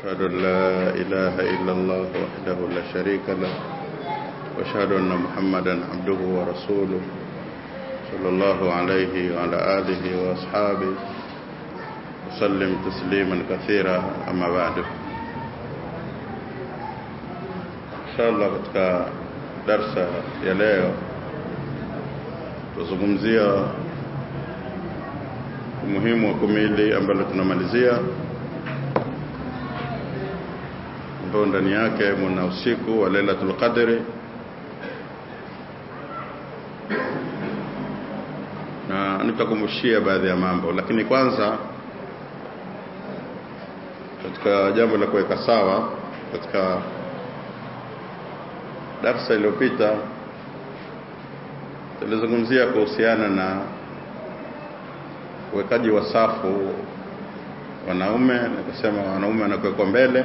أشهد أن لا إله إلا الله وحده لا شريك له وأشهد أن محمدا عبده ورسوله صلى الله عليه وعلى آله وأصحابه وسلم تسليما كثيرا أما بعد. إن شاء الله katika darsa ya leo tuzungumzia umuhimu wa kumili ambalo tunamalizia, ambao ndani yake mna usiku wa Lailatul Qadr, na nitakumbushia baadhi ya mambo. Lakini kwanza, katika jambo la kuweka sawa, katika darasa iliyopita tulizungumzia kuhusiana na uwekaji wa safu wanaume. Nikasema wanaume wanakuwa mbele,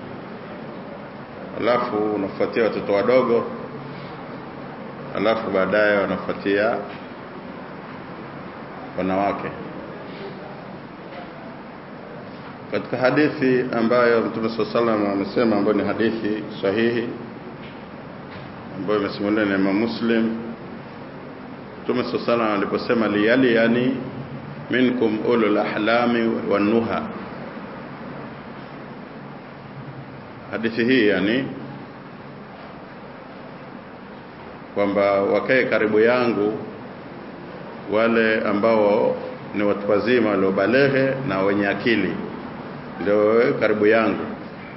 alafu unafuatia watoto wadogo, alafu baadaye wanafuatia wanawake. Katika hadithi ambayo Mtume sallallahu alayhi wasallam amesema, ambayo ni hadithi sahihi ambayo imesimuliwa na Imam Muslim, Mtume sallallahu alayhi wasallam aliposema liyali, yani minkum ulul ahlami wan nuha. Hadithi hii yani kwamba wakae karibu yangu wale ambao ni watu wazima waliobaleghe na wenye akili, ndio karibu yangu.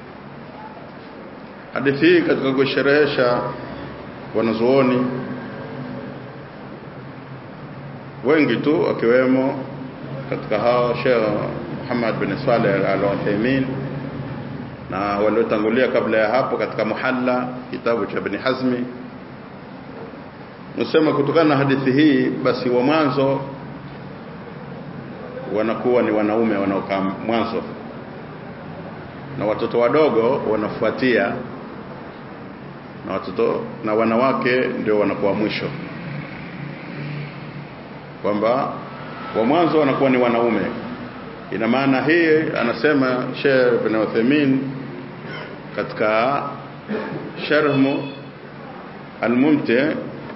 Hadithi hii katika kusherehesha, wanazuoni wengi tu akiwemo katika hao Sheikh Muhammad bin Saleh Al-Uthaymeen na waliotangulia kabla ya hapo katika Muhalla, kitabu cha Ibn Hazmi, nasema kutokana na hadithi hii basi wa mwanzo wanakuwa ni wanaume wanaokaa mwanzo, na watoto wadogo wanafuatia, na watoto na wanawake ndio wanakuwa mwisho, kwamba wa mwanzo wanakuwa ni wanaume. Ina maana hii anasema Sheikh Ibn Uthaymeen katika Sharh Al-Mumti',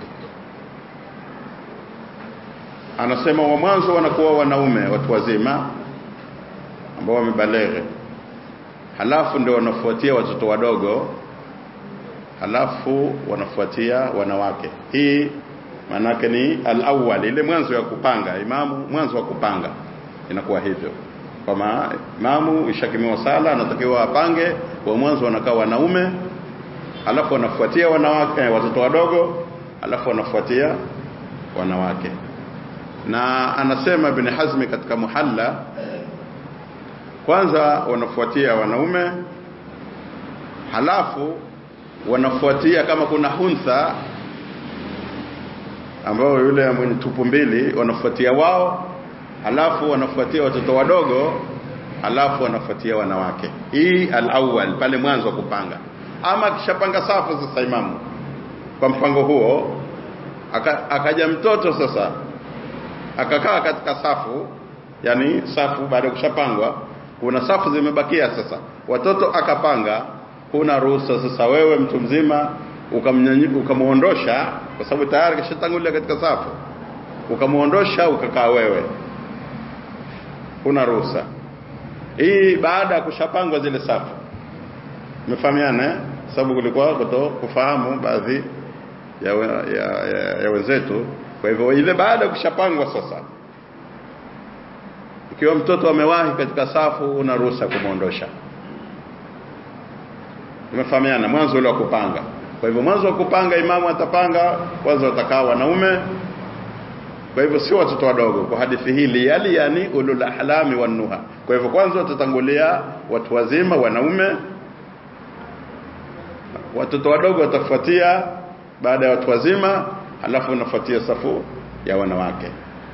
anasema wa mwanzo wanakuwa wanaume watu wazima ambao wamebaleghe, halafu ndio wanafuatia watoto wadogo, halafu wanafuatia wanawake. Hii maana yake ni al-awwal, ile mwanzo ya kupanga, imamu mwanzo wa kupanga inakuwa hivyo. Kama imamu ishakimiwa sala, anatakiwa apange wa mwanzo wanakaa wanaume, halafu wanafuatia wanawake, watoto wadogo, halafu wanafuatia wanawake. Na anasema Ibn Hazmi katika Muhalla, kwanza wanafuatia wanaume, halafu wanafuatia kama kuna huntha ambao yule mwenye tupu mbili, wanafuatia wao, halafu wanafuatia watoto wadogo, halafu wanafuatia wanawake. Hii al-awwal, pale mwanzo wa kupanga. Ama kishapanga safu sasa imamu kwa mpango huo, akaja mtoto sasa akakaa katika safu, yani safu baada ya kushapangwa, kuna safu zimebakia sasa, watoto akapanga, kuna ruhusa sasa wewe mtu mzima ukamuondosha, kwa sababu tayari kishatangulia katika safu, ukamuondosha ukakaa wewe, kuna ruhusa hii baada ya kushapangwa zile safu. Mmefahamiana? Sababu kulikuwa kufahamu baadhi ya wenzetu. Kwa hivyo ile baada ya kushapangwa sasa, ikiwa mtoto amewahi katika safu, una ruhusa kumuondosha. Mmefahamiana? Mwanzo ule wa kupanga. Kwa hivyo mwanzo wa kupanga, imamu atapanga kwanza watakaa wanaume, kwa hivyo sio watoto wadogo. Kwa hadithi hii yani ulul ahlami wan nuha, kwa hivyo kwanza watatangulia watu wazima wanaume, watoto wadogo watafuatia baada ya watu wazima, halafu unafuatia safu ya wanawake.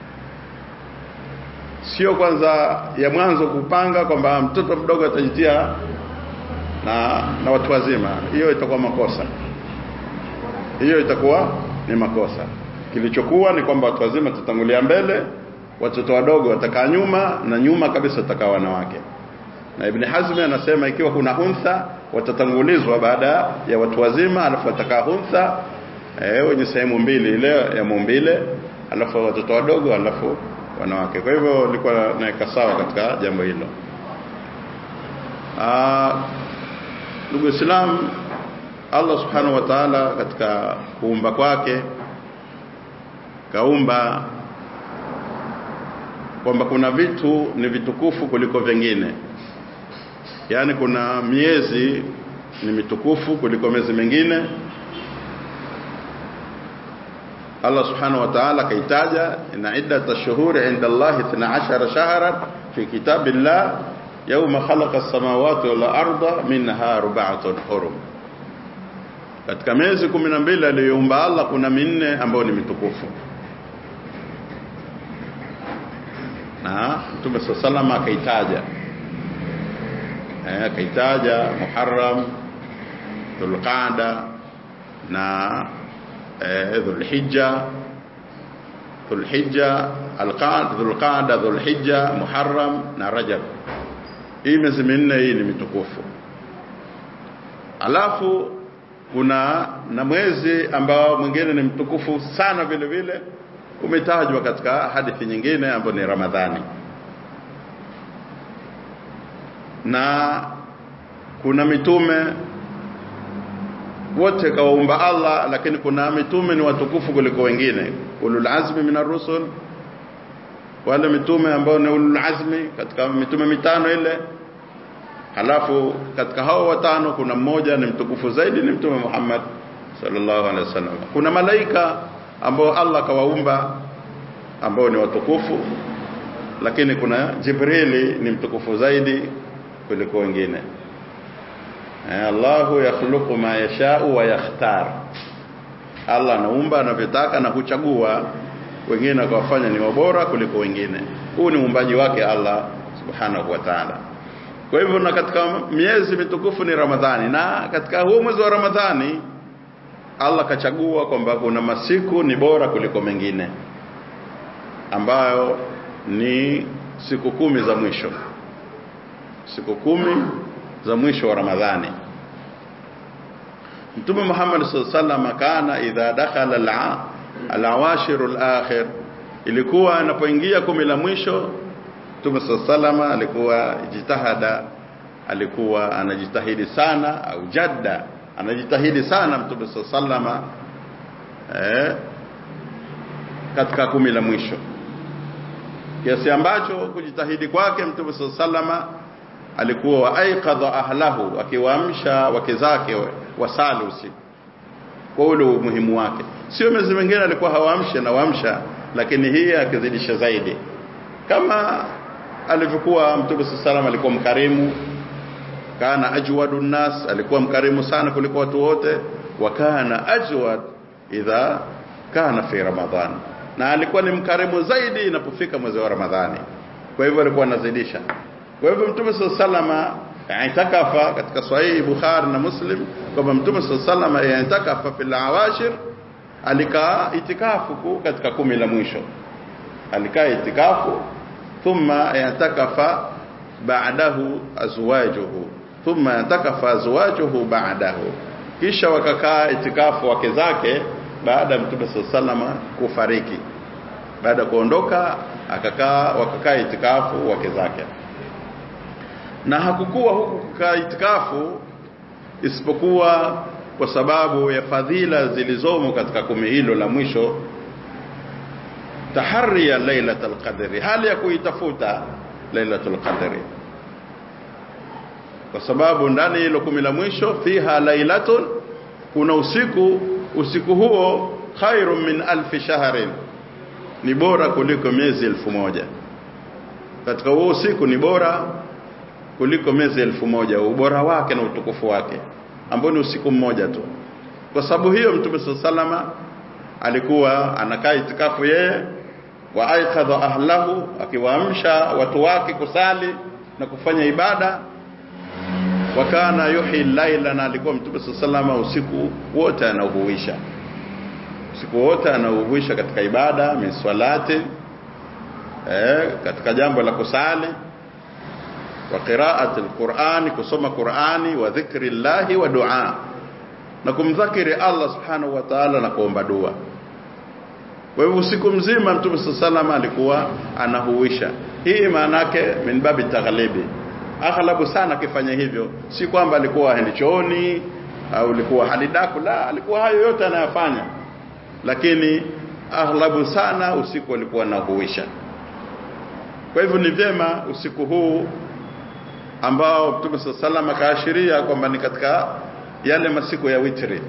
Sio kwanza ya mwanzo kupanga kwamba mtoto mdogo atajitia na watu wazima. Hiyo itakuwa makosa, hiyo itakuwa ni makosa. Kilichokuwa ni kwamba watu wazima tutangulia mbele, watoto wadogo watakaa nyuma, na nyuma kabisa watakaa wanawake. Na Ibn Hazm anasema ikiwa kuna untha watatangulizwa baada ya watu wazima, alafu watakaa untha wenye sehemu mbili ile ya maumbile, alafu watoto wadogo, alafu wanawake. Kwa hivyo nilikuwa naweka sawa katika jambo hilo. Ndugu Islam, Allah subhanahu wa ta'ala katika kuumba kwake kaumba kwamba kuna vitu ni vitukufu kuliko vingine. Yani kuna miezi ni mitukufu kuliko miezi mingine. Allah subhanahu wa ta'ala kaitaja inna iddata ash-shuhuri 'inda Allah 12 shahran fi kitabillah yawma khalaqa as-samawati wal arda minha arba'atun hurum. Katika miezi 12 aliyoumba Allah kuna minne ambayo ni mitukufu. Na Mtume sallallahu akaitaja akaitaja Muharram, Dhulqa'da na Dhulhijja, Dhulqa'da, Dhulhijja, Muharram na Rajab. Hii miezi minne hii ni mitukufu. Alafu kuna na mwezi ambao mwingine ni mtukufu sana vile vile umetajwa katika hadithi nyingine ambayo ni Ramadhani. Na kuna mitume wote kawaumba Allah, lakini kuna mitume ni watukufu kuliko wengine, ulul azmi minar rusul. Wale mitume ambao ni ulul azmi katika mitume mitano ile, halafu katika hao watano kuna mmoja ni mtukufu zaidi, ni Mtume Muhammad sallallahu alaihi wasallam. Kuna malaika ambao Allah kawaumba ambao ni watukufu, lakini kuna Jibrili ni mtukufu zaidi kuliko wengine. Allahu yakhluqu ma yasha'u wa yakhtar. Allah anaumba anavyotaka na kuchagua wengine akawafanya ni wabora kuliko wengine. Huu ni uumbaji wake Allah subhanahu wa ta'ala. Kwa hivyo na katika miezi mitukufu ni Ramadhani, na katika huo mwezi wa Ramadhani Allah kachagua kwamba kuna masiku ni bora kuliko mengine, ambayo ni siku 10 za mwisho. Siku 10 za mwisho wa Ramadhani. Mtume Muhammad sallallahu alaihi wasallam kana idha dakhala al-awashir al-akhir, ilikuwa anapoingia 10 la mwisho Mtume sallallahu alaihi wasallam alikuwa jitahada, alikuwa anajitahidi sana, au jadda anajitahidi sana Mtume sallallahu alaihi wasallam katika 10 la mwisho, kiasi ambacho kujitahidi kwake Mtume sallallahu alaihi wasallam alikuwa aiqadha ahlahu, akiwaamsha wake zake wasali usiku, kwa ule umuhimu wake. Sio miezi mingine alikuwa hawaamshi na waamsha, lakini hii akizidisha zaidi, kama alivyokuwa Mtume sallallahu alaihi alikuwa mkarimu. Kana ajwadun nas, alikuwa mkarimu sana kuliko watu wote. Wa kana ajwad idha kana fi Ramadhan, na alikuwa ni mkarimu zaidi inapofika mwezi wa Ramadhani. Kwa hivyo alikuwa anazidisha. Kwa hivyo Mtume sallallahu alaihi wasallam itakafa katika Sahih Bukhari na Muslim kwamba Mtume sallallahu alaihi wasallam itakafa fil awashir, alikaa itikafu katika 10 la mwisho, alikaa itikafu. Thumma yatakafa ba'dahu azwajuhu, thumma yatakafa azwajuhu ba'dahu, kisha wakakaa itikafu wake zake baada ya Mtume sallallahu alaihi wasallam kufariki. Baada kuondoka wakakaa itikafu wake zake. Na hakukuwa huku kukaa itikafu isipokuwa kwa sababu ya fadhila zilizomo katika 10 hilo la mwisho. Tahari ya Lailatul Qadri, hali ya kuitafuta Lailatul Qadri, kwa sababu ndani hilo 10 la mwisho fiha lailatun, kuna usiku huo khairun min 1000 shahrin, ni bora kuliko miezi 1000. Katika huo usiku ni bora kuliko miezi 1000, ubora wake na utukufu wake, ambao ni usiku mmoja tu. Kwa sababu hiyo Mtume sallallahu alaihi alikuwa anakaa itikafu yeye, wa aiqadha ahlahu, akiwaamsha watu wake kusali na kufanya ibada. Wa kana yuhi al-laila, na alikuwa Mtume sallallahu alaihi usiku wote anauhuisha, usiku wote anauhuisha katika ibada, miswalati, katika jambo la kusali. wa qira'ati al-Qur'ani, kusoma Qur'ani, wa dhikrillahi wa du'a, na kumdhakiri Allah subhanahu wa ta'ala na kuomba dua. Kwa hivyo usiku mzima Mtume sallallahu alikuwa anahuisha. Hii maana yake min babi taghlibi, aghlabu sana akifanya hivyo, si kwamba alikuwa haendi chooni au alikuwa halidaku, la, alikuwa hayo yote anayafanya, lakini aghlabu sana usiku alikuwa anahuisha. Kwa hivyo ni vyema usiku huu ambao Mtume sallallahu akaashiria kwamba ni katika yale masiku ya witri,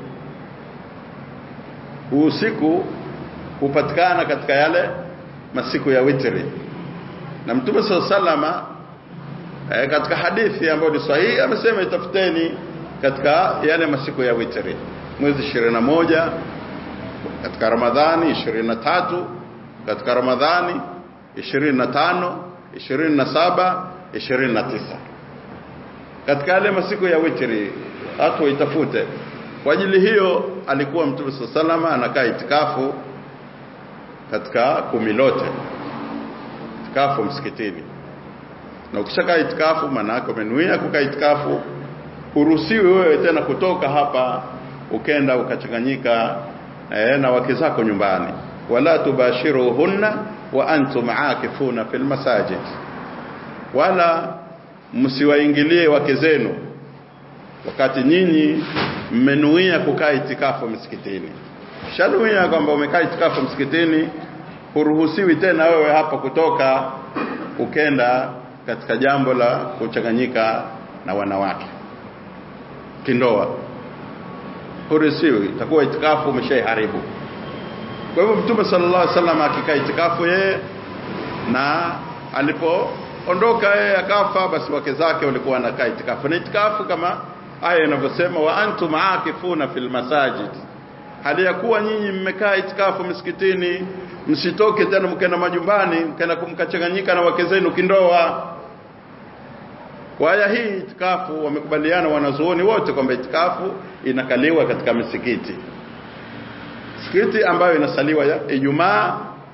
usiku hupatikana katika yale masiku ya witri. Na Mtume sallallahu katika hadithi ambayo ni sahihi amesema itafuteni katika yale masiku ya witri, mwezi 21 katika Ramadhani, 23 katika Ramadhani, 25, 27, 29, katika yale masiku ya witri watu itafute. Kwa ajili hiyo alikuwa Mtume sallallahu anakaa itikafu katika 10 lote, itikafu msikitini. Na ukishakaa itikafu maana yake umenuia kukaa itikafu, uruhusiwi wewe tena kutoka hapa ukenda ukachanganyika na wake zako nyumbani. Wala tubashiruhunna wa antum aakifuna fil masajid, wala msiwaingilie wake zenu wakati nyinyi mmenuia kukaa itikafu msikitini. Shanuia kwamba umekaa itikafu msikitini, huruhusiwi tena wewe hapa kutoka ukenda katika jambo la kuchanganyika na wanawake kindoa, huruhusiwi, itakuwa itikafu umeshaharibu. Kwa hivyo Mtume sallallahu alaihi wasallam akikaa itikafu yeye, na alipoondoka yeye akafa, basi wake zake walikuwa wanakaa itikafu. Na itikafu kama aya inavyosema, wa antum aakifuna fil masajid, hali ya kuwa nyinyi mmekaa itikafu msikitini, msitoke tena mkaenda majumbani mkaenda kumkachanganyika na wake zenu kindoa. Kwa aya hii itikafu wamekubaliana wanazuoni wote kwamba itikafu inakaliwa katika misikiti. Misikiti ambayo inasaliwa ya Ijumaa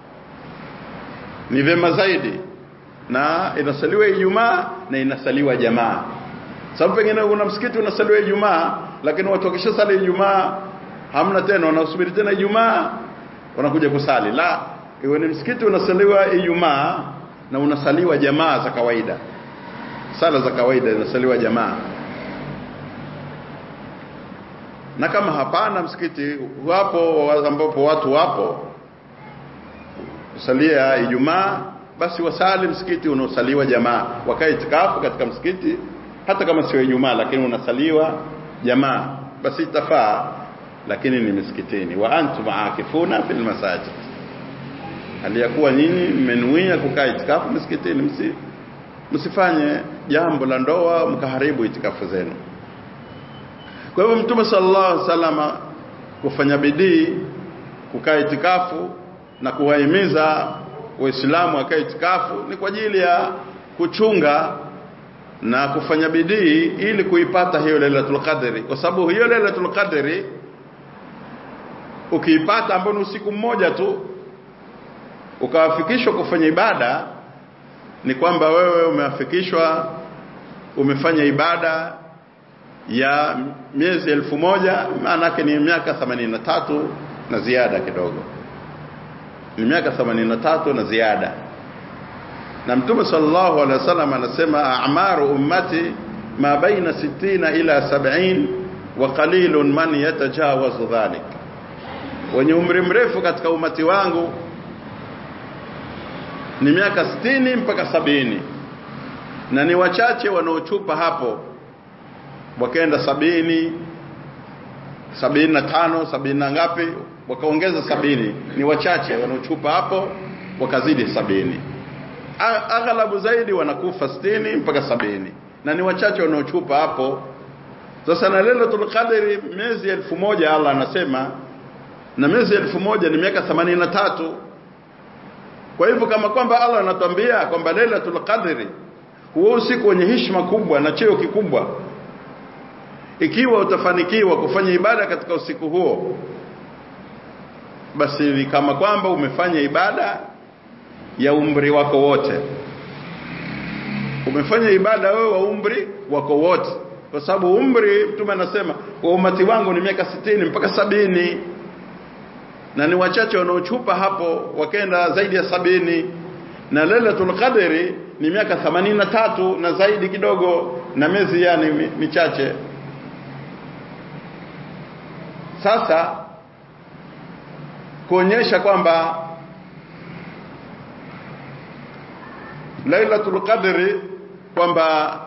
ni vema zaidi, na inasaliwa Ijumaa na inasaliwa jamaa. Sababu pengine una msikiti unasaliwa Ijumaa, lakini watu wakishasali Ijumaa hamna tena, wanasubiri tena Ijumaa wanakuja kusali. La, iwe ni msikiti unasaliwa Ijumaa na unasaliwa jamaa za kawaida, sala za kawaida inasaliwa jamaa. Na kama hapana msikiti wapo ambapo watu wapo kusalia Ijumaa, basi wasali msikiti unaosaliwa jamaa, wakae itikafu katika msikiti hata kama sio Ijumaa, lakini unasaliwa jamaa, basi itafaa, lakini ni msikitini. Wa antum aakifuna fil masajid, aliyakuwa nyinyi mmenuia kukaa itikafu msikitini, msifanye jambo la ndoa mkaharibu itikafu zenu. Kwa hivyo Mtume sallallahu alaihi wasallam kufanya bidii kukaa itikafu na kuwahimiza Waislamu wakae itikafu ni kwa ajili ya kuchunga na kufanya bidii ili kuipata hiyo Lailatul Qadri. Kwa sababu hiyo Lailatul Qadri ukiipata, ambapo usiku mmoja tu ukawafikishwa kufanya ibada, ni kwamba wewe umewafikishwa, umefanya ibada ya miezi 1000, maana yake ni miaka 83 na ziada kidogo, ni miaka 83 na ziada. Na Mtume sallallahu alaihi wasallam anasema a'maru ummati ma baina 60 ila 70 wa qalilun man yatajawazu dhalik, wenye umri mrefu katika umati wangu ni miaka 60 mpaka 70, na ni wachache wanaochupa hapo wakaenda 70, 75, 70 na ngapi wakaongeza 70. Ni wachache wanaochupa hapo wakazidi 70. Aghlabu zaidi wanakufa 60 mpaka 70, na ni wachache wanaochupa hapo. Sasa na Lailatul Qadri miezi 1000 Allah anasema, na miezi 1000 ni miaka 83. Kwa hivyo kama kwamba Allah anatuambia kwamba Lailatul Qadri huo usiku wenye heshima kubwa na cheo kikubwa, ikiwa utafanikiwa kufanya ibada katika usiku huo, basi ni kama kwamba umefanya ibada ya umri wako wote. umefanya ibada wewe wa umri wako wote, kwa sababu umri Mtume anasema kwa umati wangu ni miaka 60 mpaka 70, na ni wachache wanaochupa hapo wakenda zaidi ya 70, na Lailatul Qadri ni miaka 83 na zaidi kidogo, na miezi yani michache. Sasa kuonyesha kwamba Lailatul Qadri kwamba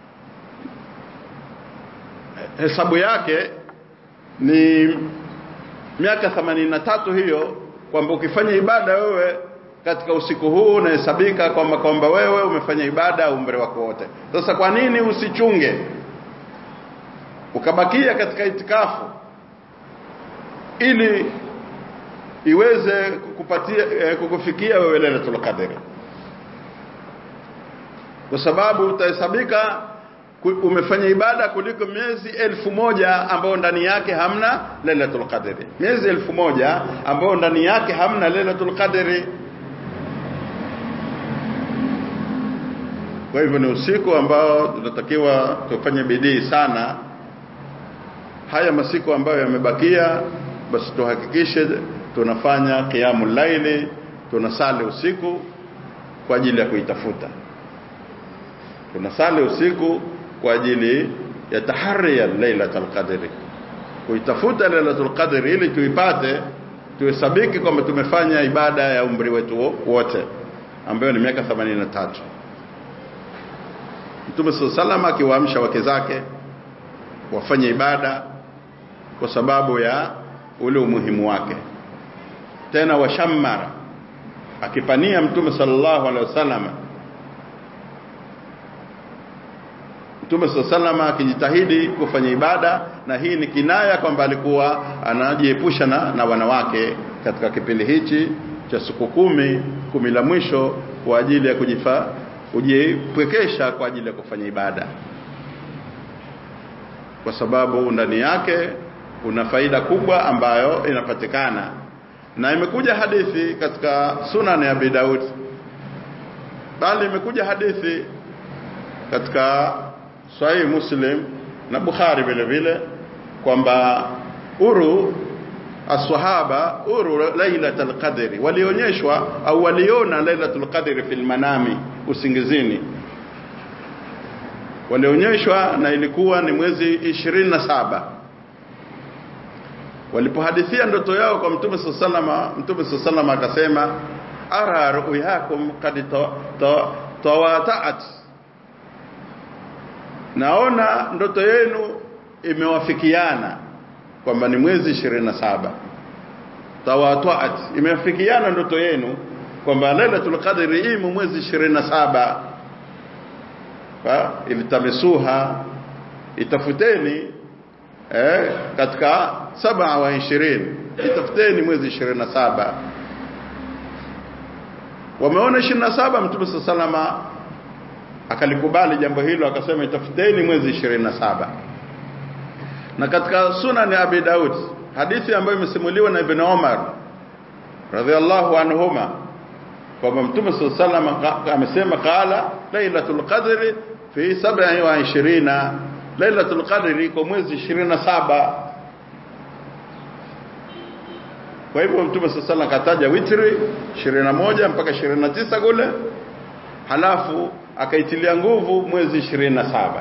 hesabu yake ni miaka 83 hiyo, kwamba ukifanya ibada wewe katika usiku huu unahesabika kwamba wewe umefanya ibada umri wako wote. Sasa kwa nini usichunge ukabakia katika itikafu ili iweze kukufikia wewe Lailatul Qadri? Kwa sababu utahesabika umefanya ibada kuliko miezi 1000 ambao ndani yake hamna Lailatul Qadri. Miezi 1000 ambao ndani yake hamna Lailatul Qadri. Kwa hivyo ni usiku ambao tunatakiwa tufanye bidii sana. Haya masiku ambayo yamebakia, basi tuhakikishe tunafanya qiyamul laili, tunasali usiku kwa ajili ya kuitafuta. Tunasali usiku kwa ajili ya tahari ya Lailatul Qadri, kuitafuta Lailatul Qadri ili tuipate, tuhesabiki kwamba tumefanya ibada ya umri wetu wote ambayo ni miaka 83. Mtume sallallahu akiwaamsha wake zake wafanye ibada kwa sababu ya ule umuhimu wake. Tena washammara, akipania Mtume sallallahu alaihi wasallam, Mtume sallallahu akijitahidi kufanya ibada, na hii ni kinaya kwamba alikuwa anajiepusha na wanawake katika kipindi hichi cha siku 10 la mwisho kwa ajili ya kujipwekesha kwa ajili ya kufanya ibada, kwa sababu ndani yake kuna faida kubwa ambayo inapatikana. Na imekuja hadithi katika Sunan ya Abi Daud, bali imekuja hadithi katika Sahih Muslim na Bukhari vile vile kwamba aswahaba Lailatul Qadri walionyeshwa au waliona Lailatul Qadri fil manami, usingizini walionyeshwa, na ilikuwa ni mwezi 27. Walipohadithia ndoto yao kwa Mtume sallallahu akasema ara ru'yakum qad tawata'at, naona ndoto yenu imewafikiana kwamba ni mwezi 27. Tawata'at, imewafikiana ndoto yenu kwamba Lailatul Qadri imo mwezi 27. Ilitamisuha, itafuteni katika 27, itafuteni mwezi 27. Wameona 27, Mtume sallallahu akalikubali jambo hilo, akasema itafuteni mwezi 27. Na katika Sunan ya Abi Daud, hadithi ambayo imesimuliwa na Ibn Umar radhiallahu anhuma, kwamba Mtume sallallahu amesema qala Lailatul Qadri fi 27, Lailatul Qadri kwa mwezi 27. Kwa hivyo Mtume sallallahu akataja witri 21 mpaka 29 kule, halafu akaitilia nguvu mwezi 27.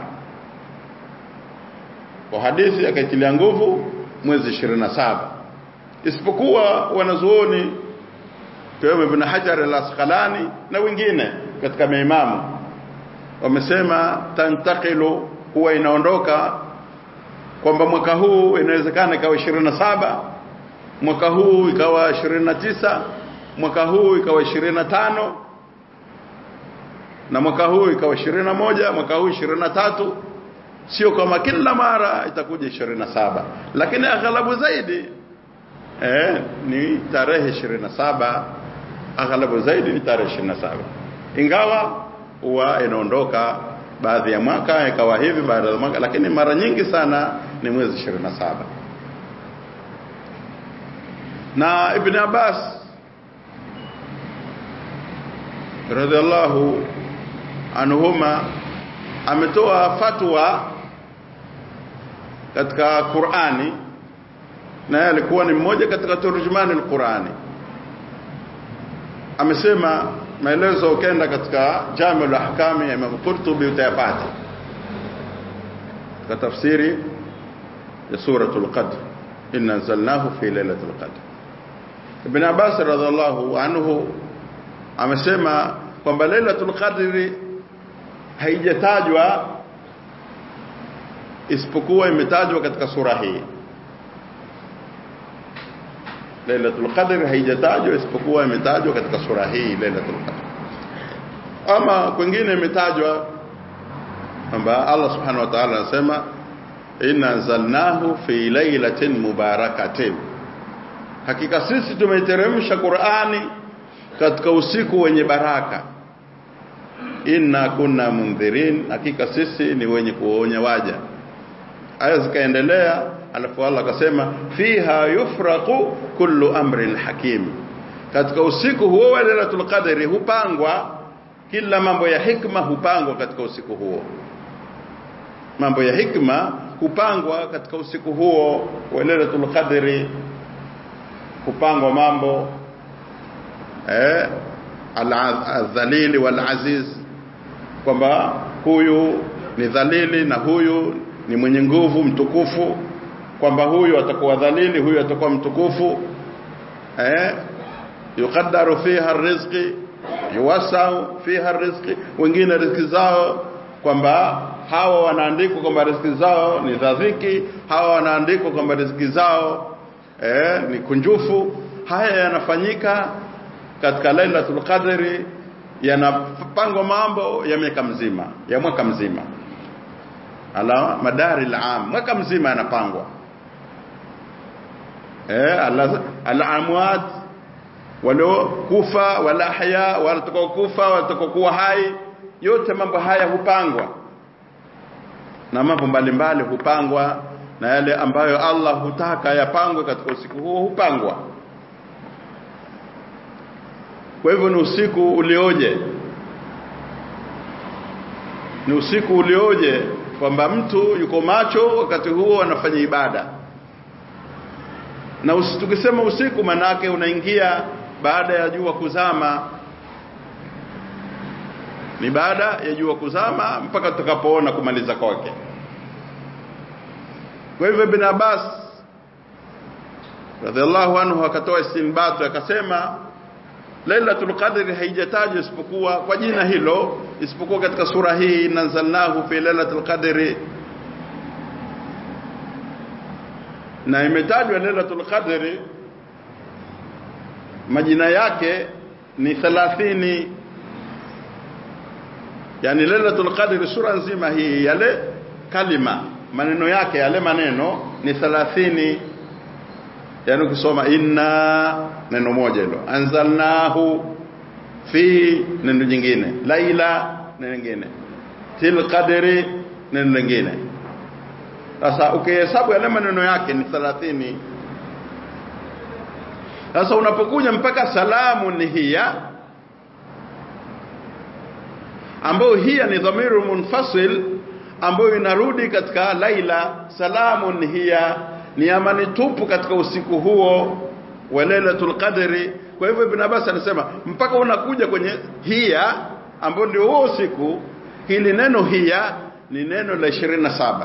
Kwa hadithi akaitilia nguvu mwezi 27, isipokuwa wanazuoni kama Ibn Hajar al-Asqalani na wengine katika maimamu wamesema tantakilu, huwa inaondoka, kwamba mwaka huu inawezekana ikawa 27, mwaka huu ikawa 29, mwaka huu ikawa 25, na mwaka huu ikawa 21, mwaka huu 23. Sio kama kila mara itakuja 27, lakini aghalabu zaidi ni tarehe 27, aghalabu zaidi ni tarehe 27, ingawa huwa inaondoka baadhi ya mwaka ikawa hivi, baada ya mwaka, lakini mara nyingi sana ni mwezi 27. Na Ibn Abbas radhiallahu anhuma ametoa fatwa katika Qur'ani, na alikuwa ni mmoja katika turjumani al-Qur'ani. Amesema maelezo ukienda katika Jami' al-Ahkam ya Imam Qurtubi utayapata katika tafsiri ya suratul Qadr, inna anzalnahu fi lailatul qadr. Ibn Abbas radhiallahu anhu amesema kwamba lailatul qadr haijatajwa isipokuwa imetajwa katika sura hii. Lailatul qadr haijatajwa isipokuwa imetajwa katika sura hii lailatul qadr. Ama kwingine imetajwa kwamba Allah subhanahu wa ta'ala anasema inna anzalnahu fi lailatin mubarakatin, hakika sisi tumeiteremsha Qur'ani katika usiku wenye baraka. Inna kunna mundhirin, hakika sisi ni wenye kuonya waja. Aya zikaendelea, alafu Allah akasema fiha yufraqu kullu amrin hakim, katika usiku huo wa lailatul qadri hupangwa kila mambo ya hikma, hupangwa katika usiku huo. Mambo ya hikma hupangwa katika usiku huo wa lailatul qadri, hupangwa mambo al-dhalili wal-aziz, kwamba huyu ni dhalili na huyu ni mwenye nguvu mtukufu, kwamba huyu atakuwa dhalili, huyu atakuwa mtukufu. Yuqaddaru fiha ar-rizqi, yuwasau fiha ar-rizqi, wengine riziki zao kwamba hawa wanaandikwa kwamba riziki zao ni dhiki, hawa wanaandikwa kwamba riziki zao ni kunjufu. Haya yanafanyika katika lailatul qadri, yanapangwa mambo ya mwaka mzima, ya mwaka mzima, ala madari al-am, mwaka mzima yanapangwa. Al-amwat walo kufa wala ahya, watakuwa kufa watakuwa hai, yote mambo haya hupangwa, na mambo mbalimbali hupangwa, na yale ambayo Allah hutaka yapangwe katika usiku huo hupangwa. Kwa hivyo ni usiku ulioje, ni usiku ulioje kwamba mtu yuko macho wakati huo anafanya ibada. Na tukisema usiku manake unaingia baada ya jua kuzama, ni baada ya jua kuzama mpaka tutakapoona kumaliza kwake. Kwa hivyo Ibn Abbas radhiallahu anhu akatoa istinbat, akasema lailatul qadri haijatajwa isipokuwa kwa jina hilo, isipokuwa katika sura hii nanzalnahu fi lailatul qadri, na imetajwa lailatul qadri majina yake ni 30. Yani lailatul qadri sura nzima hii, yale kalima maneno yake, yale maneno ni 30. Yani ukisoma inna neno moja hilo, anzalnahu fi neno jingine, laila neno lingine, til qadri neno lingine. Sasa ukihesabu yale maneno yake ni 30. Sasa unapokuja mpaka salamu ni hiya, ambayo hiya ni dhamiru munfasil ambayo inarudi katika laila. Salamu ni hiya, ni amani tupu katika usiku huo wa lailatul qadri. Kwa hivyo Ibn Abbas anasema mpaka unakuja kwenye hiya ambayo ndio huo usiku, hili neno hiya ni neno la 27.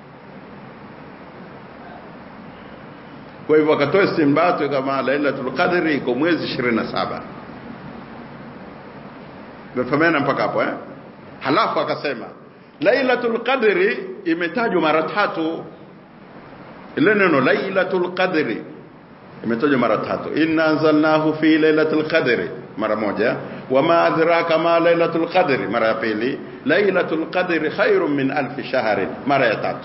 Kwa hivyo akatoa istinbatu kama lailatul qadri iko mwezi 27. Mfahamiana mpaka hapo Halafu akasema lailatul qadri imetajwa mara 3. Ile neno lailatul qadri imetajwa mara 3. Inna anzalnahu fi lailatul qadri mara 1, wama adraka ma lailatul qadri mara ya 2, lailatul qadri khairun min alf shahr mara ya 3.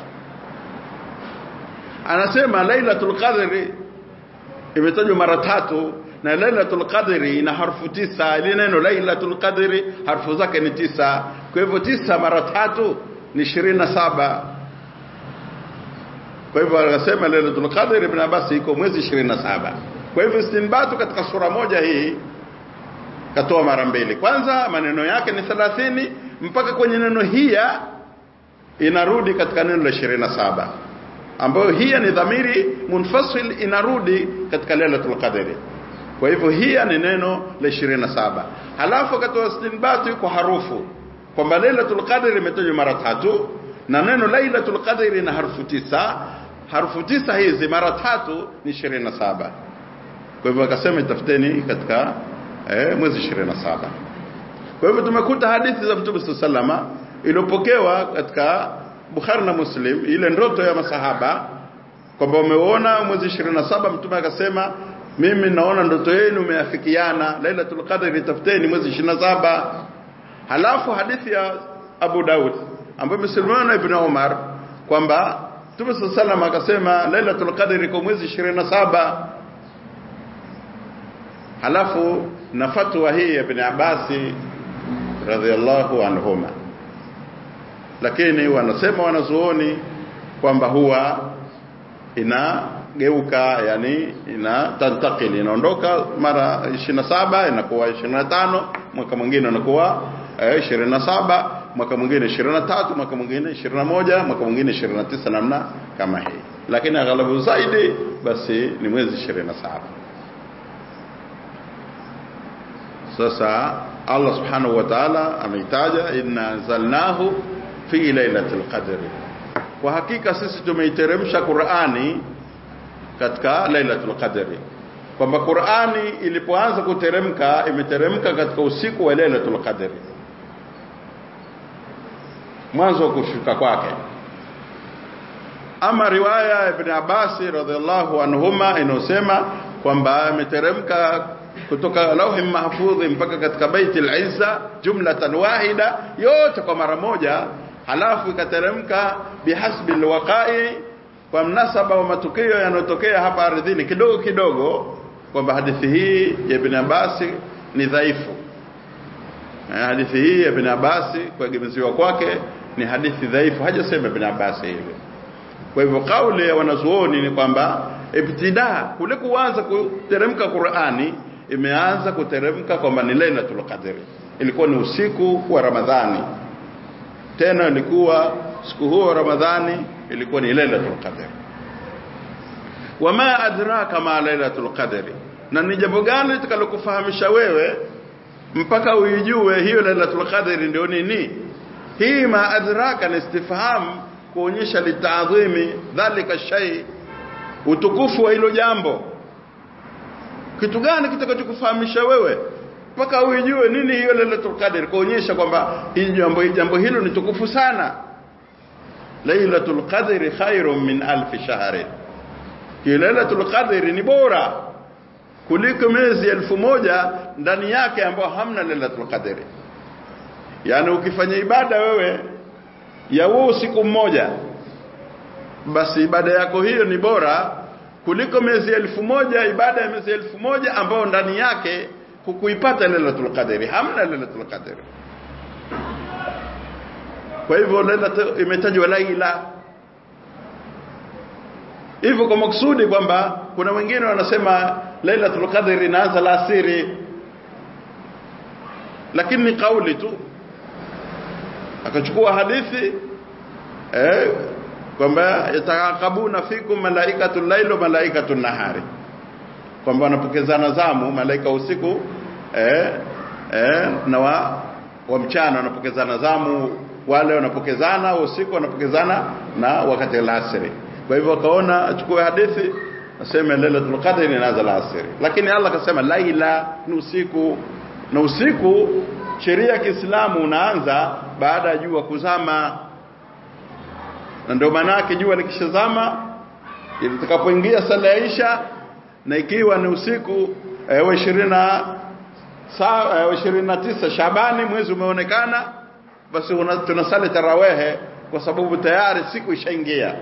Anasema lailatul qadri imetajwa mara 3, na lailatul qadri ina harfu 9. Ile neno lailatul qadri harfu zake ni 9. Kwa hivyo 9 mara 3 ni 27. Kwa hivyo anasema lailatul qadri Ibn Abbas iko mwezi 27. Kwa hivyo istinbatu katika sura moja hii katoa mara 2. Kwanza maneno yake ni 30 mpaka kwenye neno hiya inarudi katika neno la 27, ambayo hii ni dhamiri munfasil inarudi katika Lailatul Qadri. Kwa hivyo hii ni neno la 27. Halafu katoa istinbati kwa harufu kwamba Lailatul Qadri imetajwa mara 3 na neno Lailatul Qadri na harfu 9. Harfu 9 hizi mara 3 ni 27. Kwa hivyo akasema tafuteni katika mwezi 27. Kwa hivyo tumekuta hadithi za Mtume sallama iliyopokewa katika Bukhari na Muslim, ile ndoto ya masahaba kwamba wameona mwezi 27. Mtume akasema mimi naona ndoto yenu imeafikiana, Lailatul Qadri tafuteni mwezi 27. Halafu hadithi ya Abu Daud ambayo Muslim na Ibn Umar kwamba Mtume sallama akasema Lailatul Qadri kwa mwezi 27. Halafu na fatwa hii ya Ibn Abbas radhiyallahu anhuma, lakini wanasema wanazuoni kwamba huwa inageuka, yani tantakili, inaondoka mara 27 inakuwa 25, mwaka mwingine inakuwa 27, mwaka mwingine 23, mwaka mwingine 21, mwaka mwingine 29, namna kama hii, lakini aghalabu zaidi basi ni mwezi 27. Sasa Allah subhanahu wa ta'ala ameitaja inna anzalnahu fi lailatul qadr, kwa hakika sisi tumeiteremsha Qur'ani katika Lailatul Qadr, kwamba Qur'ani ilipoanza kuteremka imeteremka katika usiku wa Lailatul Qadr, mwanzo kushuka kwake. Ama riwaya ya Ibn Abbas radhiallahu anhuma inosema kwamba imeteremka kutoka Lauhi Mahfudh mpaka katika Baitul Izza jumlatan wahida, yote kwa mara moja. Halafu ikateremka bihasbi alwaqa'i, kwa mnasaba wa matukio yanayotokea hapa ardhini kidogo kidogo, kwamba hadithi hii ya Ibn Abbas ni dhaifu. Hadithi hii ya Ibn Abbas kwa gemeziwa kwake ni hadithi dhaifu, hajasema Ibn Abbas hivyo. Kwa hivyo kauli ya wanazuoni ni kwamba ibtidaa kule kuanza kuteremka Qur'ani imeanza kuteremka kwamba ni Lailatul Qadr, ilikuwa ni usiku wa Ramadhani, tena ilikuwa siku huo wa Ramadhani ilikuwa ni Lailatul Qadr. Wama adraka ma Lailatul Qadr, na ni jambo gani litakalokufahamisha wewe mpaka uijue hiyo Lailatul Qadr ndio nini? Hii ma adraka ni istifham kuonyesha litaadhimi dhalika shay, utukufu wa hilo jambo. Kitu gani kitakachokufahamisha wewe mpaka uijue nini hiyo Lailatul Qadr, kuonyesha kwamba jambo hilo ni tukufu sana. Lailatul Qadr khairun min alf shahr, Lailatul Qadr ni bora kuliko miezi 1000 ndani yake ambao hamna Lailatul Qadr. Yani ukifanya ibada wewe ya usiku mmoja, basi ibada yako hiyo ni bora kuliko miezi 1000, ibada ya miezi 1000 ambao ndani yake hukuipata Lailatul Qadr, hamna Lailatul Qadr. Kwa hivyo Lailatul imetajwa laila hivyo kwa maksudi kwamba kuna wengine wanasema Lailatul Qadr inaanza alasiri, lakini ni kauli tu. Akachukua hadithi kwamba yatakabuna fikum malaikatul layl wa malaikatul nahari, kwamba wanapokezana zamu malaika usiku na wa mchana wanapokezana zamu, wale wanapokezana usiku wanapokezana na wakati alasiri. Kwa hivyo akaona achukue hadithi aseme Lailatul Qadr inaanza alasiri, lakini Allah akasema laila ni usiku, na usiku sheria ya Kiislamu unaanza baada ya jua kuzama. Na ndio maana yake jua likishazama litakapoingia sala ya Isha, na ikiwa ni usiku wa 29 Shabani mwezi umeonekana, basi tunasali tarawehe, kwa sababu tayari siku ishaingia.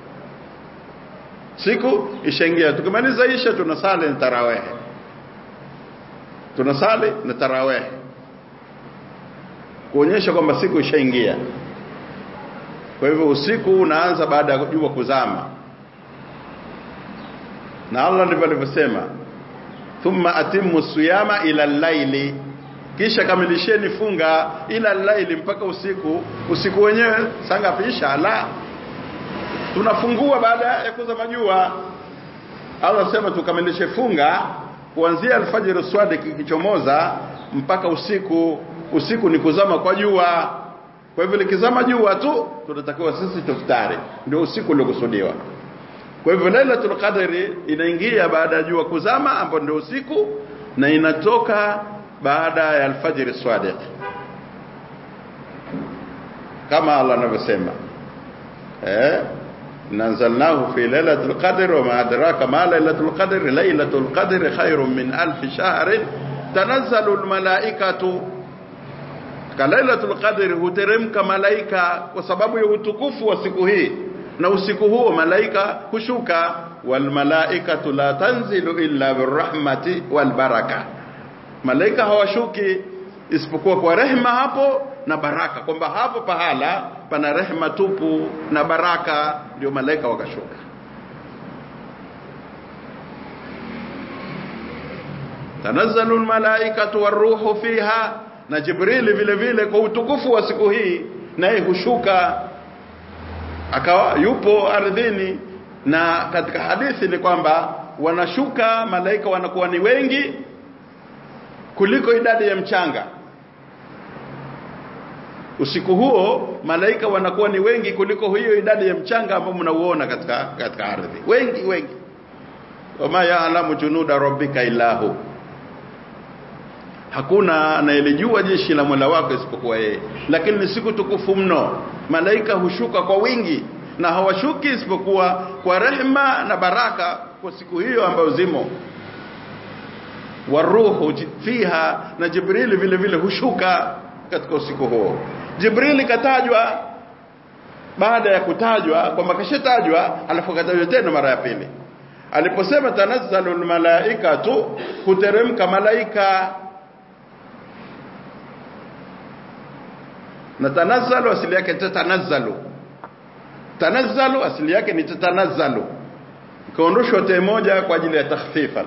Siku ishaingia, tukimaliza Isha tunasali tarawehe, tunasali na tarawehe kuonyesha kwamba siku ishaingia. Kwa hivyo usiku unaanza baada ya jua kuzama, na Allah ndivyo alivyosema thumma atimmu siyama ila al-laili, kisha kamilisheni funga ila laili, mpaka usiku wenyewe sanga pisha la tunafungua baada ya kuzama jua. Allah sema tukamilishe funga kuanzia alfajiri swadiq kichomoza mpaka usiku ni kuzama kwa jua. Kwa hivyo likizama jua tu tunatakiwa sisi tuftari, ndio usiku uliokusudiwa. Kwa hivyo Lailatul Qadri inaingia baada ya jua kuzama ambapo ndio usiku, na inatoka baada ya alfajiri swadiq kama Allah anavyosema nanzalnahu fi lailatul qadr wa ma adraka ma lailatul qadr lailatul qadri khairun min alf shahr tanazzalu al malaikatu. Lailatul qadr huteremka malaika kwa sababu ya utukufu wa siku hii, na usiku huo malaika hushuka. Wal malaikatu la tanzilu illa birrahmati wal baraka, malaika hawashuki isipokuwa kwa rehema hapo na baraka, kwamba hapo pahala pana rehema tupu na baraka, ndio malaika wakashuka. Tanazzalu almalaikatu waruhu fiha, na Jibril vile vile kwa utukufu wa siku hii naye hushuka akawa yupo ardhini. Na katika hadithi ni kwamba wanashuka malaika wanakuwa ni wengi kuliko idadi ya mchanga. Usiku huo malaika wanakuwa ni wengi kuliko hiyo idadi ya mchanga ambao mnauona katika ardhi, wengi. Wama ya'lamu junuda rabbika illahu, hakuna anayelijua jeshi la Mola wako isipokuwa yeye. Lakini ni siku tukufu mno, malaika hushuka kwa wingi, na hawashuki isipokuwa kwa rehema na baraka kwa siku hiyo ambayo zimo. Waruhu fiha, na Jibril vile vile hushuka katika usiku huo. Jibril katajwa baada ya kutajwa kwamba kashatajwa, alafu katajwa tena mara ya pili aliposema tanazzalu almalaikatu, kuteremka malaika. Na tanazzalu asili yake tatanazzalu, tanazzalu asili yake ni tatanazzalu, kaondoshwa te moja kwa ajili ya takhfifa,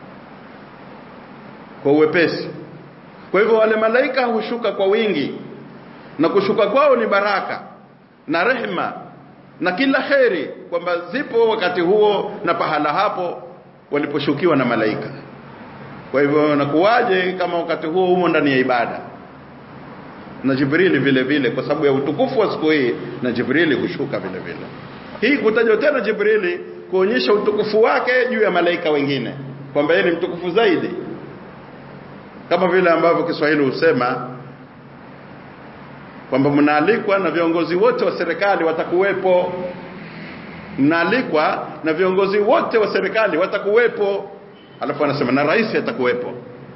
kwa uwepesi. Kwa hivyo wale malaika hushuka kwa wingi, na kushuka kwao ni baraka na rehema na kila khairi, kwamba zipo wakati huo na pahala hapo waliposhukiwa na malaika. Kwa hivyo nakuwaje kama wakati huo humo ndani ya ibada. Na Jibril vile vile kwa sababu ya utukufu wa siku hii, na Jibril hushuka vile vile. Hii kutajwa tena Jibril kuonyesha utukufu wake juu ya malaika wengine, kwamba yeye ni mtukufu zaidi, kama vile ambavyo Kiswahili husema kwamba mnaalikwa na viongozi wote wa serikali watakuwepo. Mnaalikwa na viongozi wote wa serikali watakuwepo, alafu anasema na rais atakuwepo.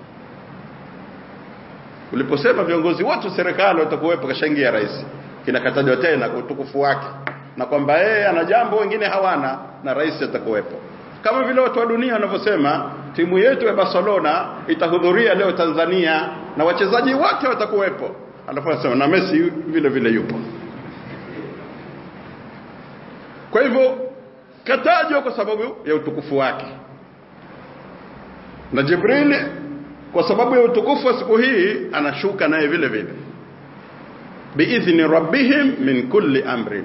Uliposema viongozi wote wa serikali watakuwepo, kashaingia rais, kinakatajwa tena kwa utukufu wake, na kwamba yeye ana jambo wengine hawana, na rais atakuwepo. Kama vile watu wa dunia wanavyosema timu yetu ya Barcelona itahudhuria leo Tanzania na wachezaji wote watakuwepo, alafu anasema na Messi vile vile yupo. Kwa hivyo katajwa kwa sababu ya utukufu wake. Na Jibril kwa sababu ya utukufu wa siku hii anashuka naye vile vile, biidhni rabbihim min kulli amrin,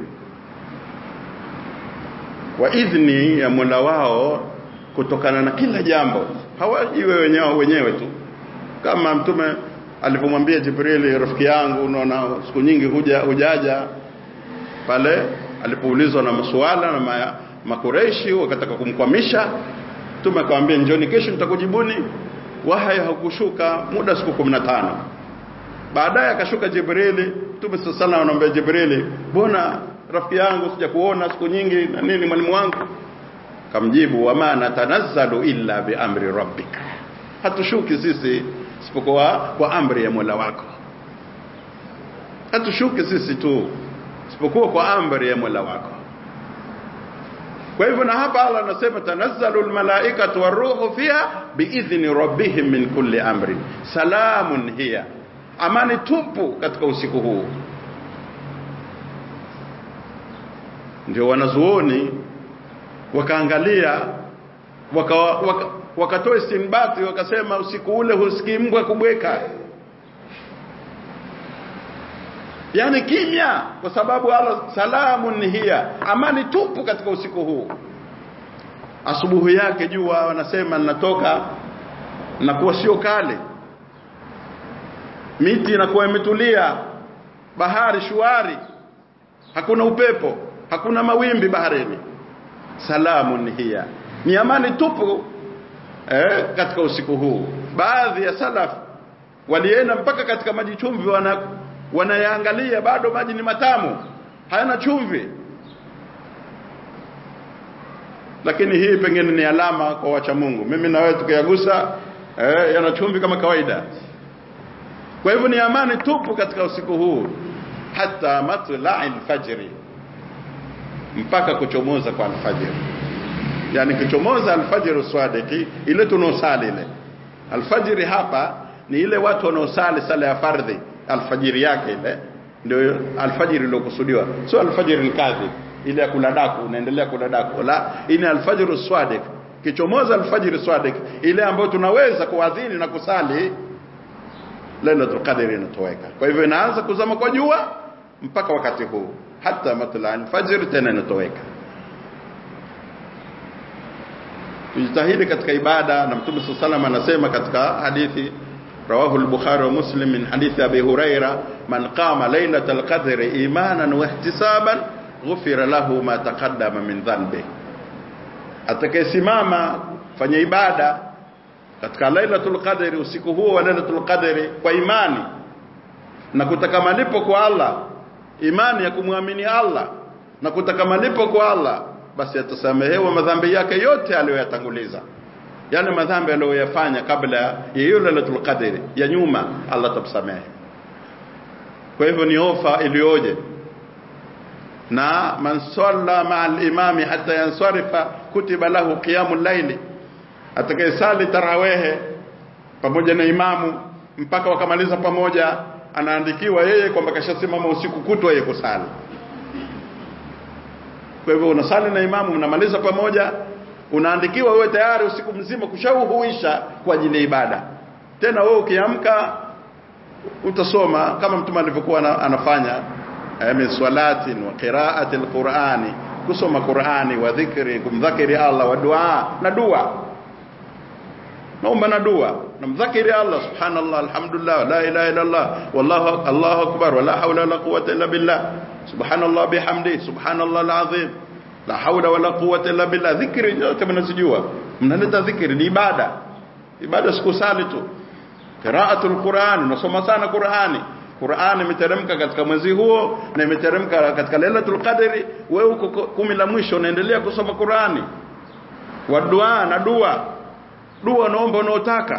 wa idhni ya Mola wao kutokana na kila jambo. Hawajiwe wenyewe tu, kama mtume alipomwambia Jibril, rafiki yangu unaona siku nyingi hujaja pale, alipoulizwa na maswala na makureishi wakataka kumkwamisha, mtume akamwambia njoni kesho nitakujibuni. Wahai hakushuka muda siku 15. Baadaye akashuka Jibril. Mtume sallallahu alayhi anamwambia Jibril, mbona rafiki yangu sijakuona siku nyingi na nini mwalimu wangu? Kamjibu, wama natanazzalu illa bi amri rabbika, hatushuki sisi isipokuwa kwa amri ya Mola wako. Hatushuki sisi tu isipokuwa kwa amri ya Mola wako. Kwa hivyo na hapa Allah anasema tanazzalu almalaikatu waruhu fiha biidhni rabbihim min kulli amrin salamun hiya, amani tupu katika usiku huu. Ndio wanazuoni wakaangalia wakatoa istinbati, wakasema usiku ule husikii mbwa kubweka, yani kimya, kwa sababu Allah salamun hiya, amani tupu katika usiku huu. Asubuhi yake jua wanasema linatoka na kuwa sio kale, miti inakuwa imetulia, bahari shwari, hakuna upepo, hakuna mawimbi baharini. Salamun hiya, ni amani tupu katika usiku huu. Baadhi ya salaf walienda mpaka katika maji chumvi, wanayaangalia bado maji ni matamu, hayana chumvi. Lakini hii pengine ni alama kwa wacha Mungu. Mimi na wewe tukiyagusa yana chumvi kama kawaida. Kwa hivyo ni amani tupu katika usiku huu, hata matla'il fajri, mpaka kuchomoza kwa alfajiri. Yani kuchomoza alfajiri swadiki, ile tunosali ile alfajiri hapa ni ile watu wanaosali sala ya fardhi, alfajiri yake ile ndio alfajiri iliyokusudiwa, sio alfajiri alkadhib ile ya kuladaku unaendelea kuladaku. La, ini alfajiri swadik, kichomoza alfajiri swadik ile ambayo tunaweza kuadhini na kusali, Lailatul Qadr inatoweka. Kwa hivyo inaanza kuzama kwa jua mpaka wakati huu, hata matla'il fajr tena inatoweka. Tujitahidi katika ibada, na Mtume sallallahu anasema katika hadithi rawahu al-Bukhari wa Muslim min hadithi Abi Huraira, man qama Lailatul Qadr imanan wa ihtisaban ghufira lahu ma taqaddama min dhanbi. Atakayesimama fanya ibada katika Lailatul Qadr, usiku huo wa Lailatul Qadr, kwa imani na kutaka malipo kwa Allah, imani ya kumwamini Allah na kutaka malipo kwa Allah, basi atasamehewa madhambi yake yote aliyoyatanguliza, yani madhambi aliyoyafanya kabla ya hiyo Lailatul Qadr ya nyuma, Allah atamsamehe. Kwa hivyo ni ofa iliyoje. Na man salla ma'al imami hatta yansarifa kutiba lahu qiyamul layli, atakayesali tarawih pamoja na imamu mpaka wakamaliza pamoja, anaandikiwa yeye kwamba kashasimama usiku kutwa yeye kusali. Kwa hivyo unasali na imamu, mnamaliza pamoja, unaandikiwa wewe tayari usiku mzima kushauhuisha kwa ajili ya ibada. Tena wewe ukiamka utasoma kama Mtume alivyokuwa anafanya, min salatin wa qira'ati alqur'ani, kusoma Qur'ani wa dhikri, kumdhakiri Allah, wa dua, na dua, naomba na dua, na mdhakiri Allah, subhanallah, alhamdulillah, la ilaha illa Allah, wallahu Allahu akbar, wala hawla wala quwwata illa billah, subhanallah bihamdi, subhanallah alazim, la hawla wala quwwata illa billah. Dhikri yote mnazijua, mnaleta dhikri, ni ibada. Ibada sikusali tu. Qira'atul Qur'an, unasoma sana Qur'ani. Qur'ani imeteremka katika mwezi huo na imeteremka katika Lailatul Qadr, wewe uko 10 la mwisho unaendelea kusoma Qur'ani. Wa dua, na dua, dua unaomba unaotaka,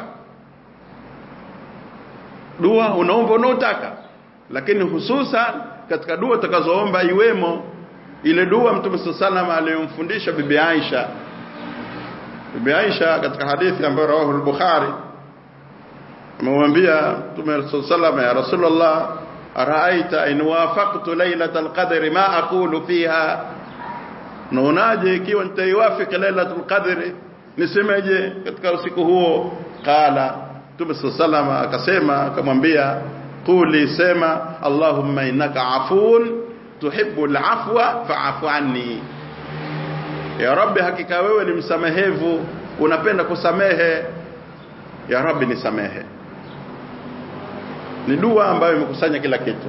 dua unaomba unaotaka, lakini hususan katika dua utakazoomba iwemo ile dua Mtume sallallahu aliyomfundisha bibi Aisha. Bibi Aisha katika hadithi ambayo rawahu al-Bukhari, amemwambia Mtume sallallahu ya Rasulullah, araaita in wafaqtu Lailatul Qadr ma aqulu fiha, naonaje ikiwa nitaiwafiki Lailatul Qadr nisemeje katika usiku huo? Qala, Mtume sallallahu akasema, akamwambia, quli, sema, Allahumma innaka afuun tuhibbul afwa fa'fu anni, ya Rabbi, hakika wewe ni msamehevu, unapenda kusamehe, ya Rabbi nisamehe. Ni dua ambayo imekusanya kila kitu,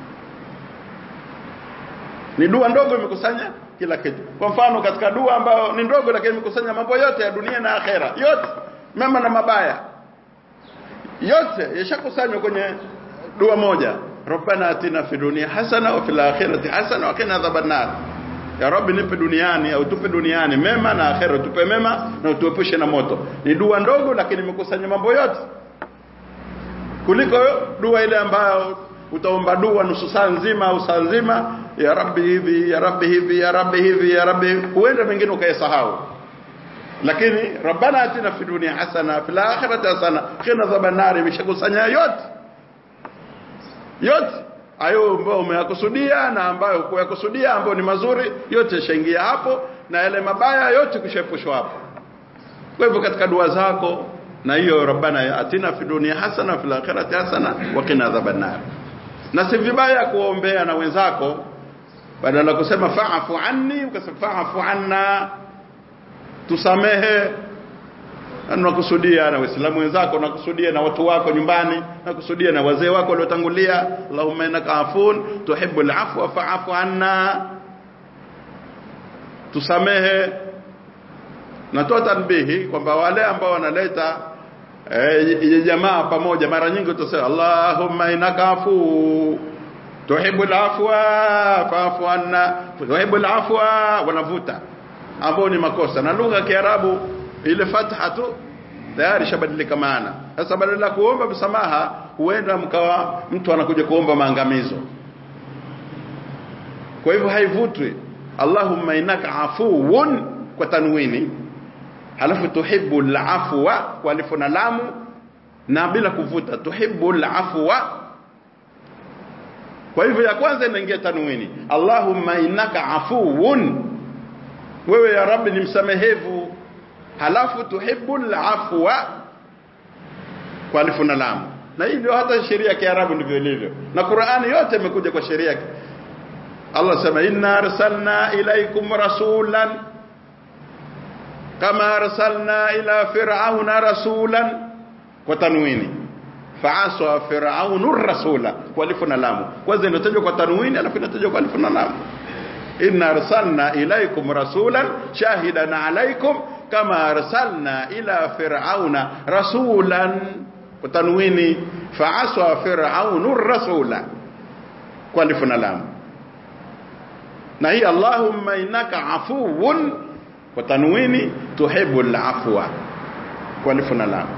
ni dua ndogo imekusanya kila kitu. Kwa mfano katika dua ambayo ni ndogo lakini imekusanya mambo yote ya dunia na akhera, yote mema na mabaya, yote yashakusanywa kwenye dua moja. Rabbana atina fid dunya hasana wa fil akhirati hasana wa qina adhaban nar. Ya Rabbi, nipe duniani au tupe duniani mema na akhera tupe mema na utuepushe na moto. Ni dua ndogo lakini imekusanya mambo yote, kuliko dua ile ambayo utaomba dua nusu saa nzima au saa nzima, ya Rabbi hivi, ya Rabbi hivi, ya Rabbi hivi, ya Rabbi, huenda mengine ukayasahau. Lakini Rabbana atina fid dunya hasana fil akhirati hasana qina adhaban nar imeshakusanya yote, yote ayo ambayo umeyakusudia na ambayo hukuyakusudia, ambayo ni mazuri yote yashaingia hapo, na yale mabaya yote kushaepushwa hapo. Kwa hivyo katika dua zako na hiyo Rabbana atina fid dunya hasana fil akhirati hasana wa qina adhaban nar, Na si vibaya kuombea na wenzako, badala kusema fa'fu anni ukasema fa'fu anna, tusamehe. Nakusudia na waislamu wenzako, nakusudia na watu wako nyumbani, nakusudia na wazee wako waliotangulia. Allahumma innaka afun tuhibbul afwa fa'fu anna, tusamehe. Natoa tanbihi kwamba wale ambao wanaleta jamaa pamoja, mara nyingi utasema Allahumma innaka afu tuhibbul afwa fa'fu anna, tuhibbul afwa, wanavuta, ambao ni makosa. Na lugha ya Kiarabu ile fatha tu tayari shabadilika maana. Sasa badala kuomba msamaha, huenda mkawa mtu anakuja kuomba maangamizo. Kwa hivyo haivutwi Allahumma innaka afuwun kwa tanwini, halafu tuhibbul afwa kwa alif na lam, na bila kuvuta tuhibbul afwa. Kwa hivyo ya kwanza inaingia tanwini, Allahumma innaka afuwun, wewe ya Rabbi ni msamehevu, halafu tuhibbul afwa kwa alif na lam. Na hii ndio hata sheria ya Kiarabu ndivyo ilivyo, na Qur'ani yote imekuja kwa sheria. Allah sema inna arsalna ilaykum rasulan kama arsalna ila fir'auna rasulan kwa tanwini, fa'asa fir'aunur rasula kwa alif na lam. Kwanza inatajwa kwa tanwini, alafu inatajwa kwa alif na lam. Inna arsalna ilaykum rasulan shahidan alaykum kama arsalna ila fir'auna rasulan kwa tanwini, fa'asa fir'aunur rasula kwa alif na lam. Na hii Allahumma innaka afuwun kwa tanwini, tuhibbul afwa kwa alif na lam.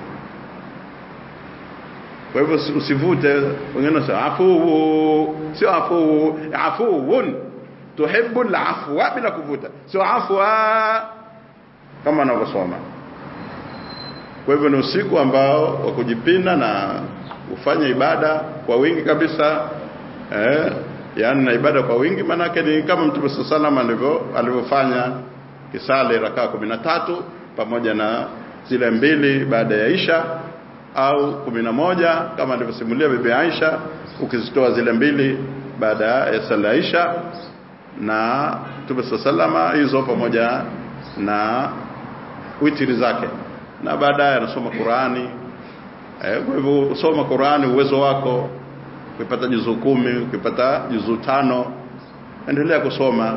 Kwa hivyo usivute, wengine wanasema afu, sio afu, afuwun tuhibbul afwa bila kuvuta, sio afwa kama anavyosoma. Kwa hivyo ni usiku ambao wa kujipinda na ufanye ibada kwa wingi kabisa. Yani na ibada kwa wingi, maana yake ni kama Mtume sallallahu alivyofanya, kisali rakaa 13 pamoja na zile 2 baada ya Isha, au 11 kama alivyosimulia bibi Aisha, ukizitoa zile 2 baada ya sala Isha na Mtume sallallahu hizo pamoja na witri zake, na baadaye anasoma Qur'ani. Kwa hivyo usoma Qur'ani uwezo wako, ukipata juzu 10, ukipata juzu 5, endelea kusoma.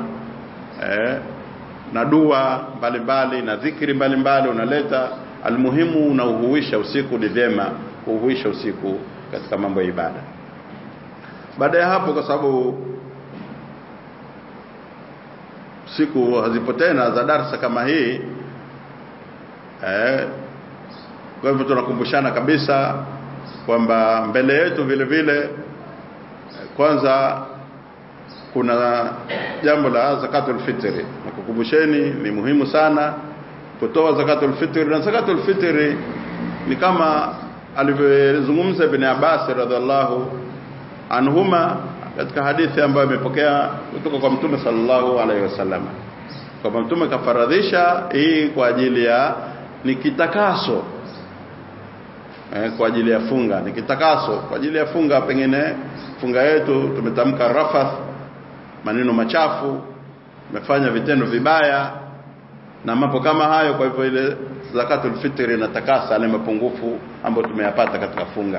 Na dua mbalimbali na dhikri mbalimbali unaleta. Almuhimu unauhuisha usiku, ni vyema kuhuisha usiku katika mambo ya ibada. Baada ya hapo, kwa sababu siku hazipo tena za darasa kama hii, kwa hivyo tunakumbushana kabisa kwamba mbele yetu vile vile, kwanza kuna jambo la zakatul fitri. Nakukumbusheni ni muhimu sana kutoa zakatul fitri. Na zakatul fitri ni kama alivyozungumza Ibn Abbas radhiallahu anhuma katika hadithi ambayo imepokea kutoka kwa Mtume sallallahu alaihi wasallam, kwamba Mtume kafaradhisha hii kwa ajili ya nikitakaso, kwa ajili ya funga, nikitakaso kwa ajili ya funga. Pengine funga yetu tumetamka rafath, maneno machafu, tumefanya vitendo vibaya na mambo kama hayo. Kwa hivyo ile zakatul fitri inatakasa yale mapungufu ambayo tumeyapata katika funga.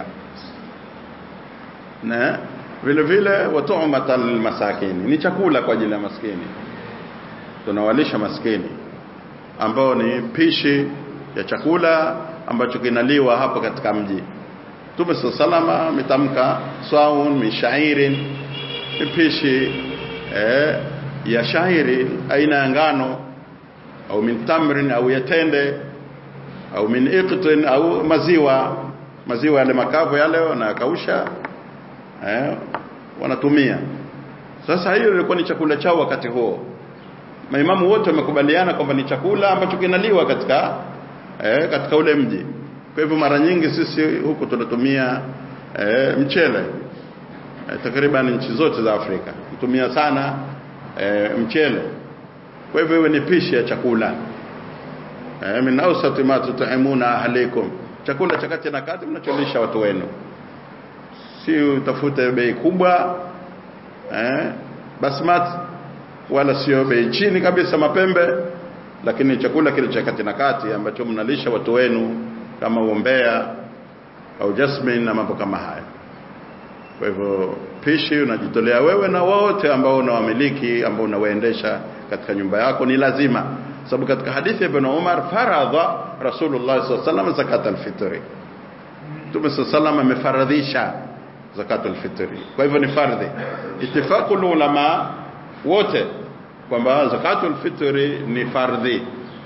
Na vile vile watu'matal masakini, ni chakula kwa ajili ya maskini. Tunawalisha maskini, ambao ni pishi ya chakula ambacho kinaliwa hapo katika mji. Mtume sallallahu ametamka saun min sha'irin, pishi ya shairi, aina ya ngano, au min tamrin, au yatende, au min iqtin, au maziwa yale makavu yale wanakausha, wanatumia. Sasa hiyo ilikuwa ni chakula chao wakati huo. Maimamu wote wamekubaliana kwamba ni chakula ambacho kinaliwa katika ule mji. Kwa hivyo mara nyingi sisi huku tunatumia mchele. Takriban nchi zote za Afrika hutumia sana mchele. Kwa hivyo iwe ni pishi ya chakula. Min awsati ma tut'imuna ahlikum, chakula cha kati na kati mnacholisha watu wenu. si utafute bei kubwa basmati, wala sio bei chini kabisa mapembe, lakini chakula kile cha kati na kati ambacho mnalisha watu wenu kama uombea au jasmine na mambo kama haya. Kwa hivyo pishi unajitolea wewe na wote ambao unawamiliki, ambao unawaendesha katika nyumba yako, ni lazima. Sababu katika hadithi ya Ibn Umar, faradha Rasulullah sallallahu alaihi wasallam zakat al-fitri, Mtume sallallahu amefaradhisha zakat al-fitri. Kwa hivyo ni fardhi, ittifaqul ulama wote kwamba zakatul fitri ni fardhi.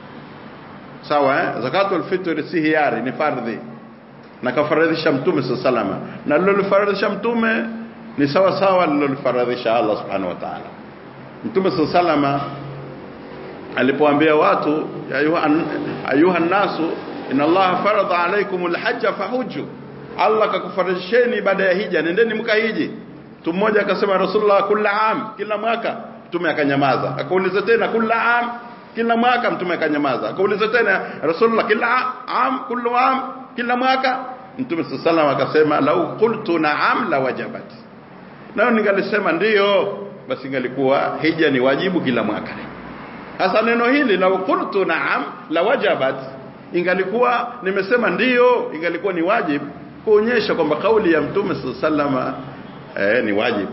Sawa zakatul fitri si hiari, ni fardhi, na kafaradhisha Mtume sallallahu, na lilofaradhisha Mtume ni sawa sawa lilofaradhisha Allah subhanahu wa ta'ala. Mtume sallallahu alipoambia watu, ayuha nasu inna Allah farada alaykumul hajja fahujju, Allah kakufaradhisheni ibada ya hija, nendeni mkahiji. Mtu mmoja akasema Rasulullah kila am, kila mwaka. Mtume akanyamaza. Akauliza tena kila am, kila mwaka. Mtume akanyamaza. Akauliza tena Rasulullah kila am, kullu am, kila mwaka. Mtume sallallahu akasema lau qultu na'am la wajabat, nao ningalisema ndio, basi ingalikuwa hija ni wajibu kila mwaka. Sasa neno hili lau qultu na'am la wajabat, ingalikuwa nimesema ndio, ingalikuwa ni wajibu, kuonyesha kwamba kauli ya Mtume sallallahu ni wajibu.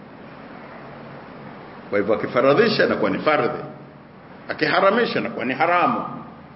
Kwa hivyo akifaradhisha na kuwa ni fardhi, akiharamisha na kuwa ni haramu.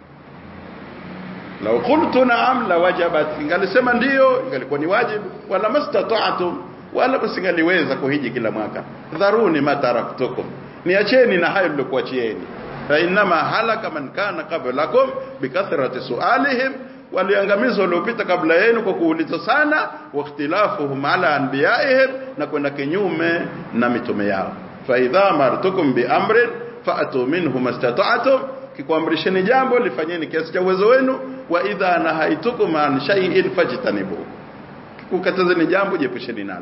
Lau qultu na'am la wajabat, ingalisema ndio, ingalikuwa ni wajibu. Wala mastata'tum, wala msingaliweza kuhiji kila mwaka. Dharuni mataraktukum, niacheni na hayo nilikuachieni. Fa inma halaka man kana qablakum bikathrati su'alihim, waliangamizwa waliopita kabla yenu kwa kuuliza sana, wa ikhtilafuhum ala anbiya'ihim, na kwenda kinyume na mitume yao. Fa idha amartukum bi amrin fa'tu minhu mastata'tum, kikwamrisheni jambo lifanyeni kiasi cha uwezo wenu. Wa idha nahaitukum an shay'in fajtanibu, kukatazeni jambo jiepusheni nalo.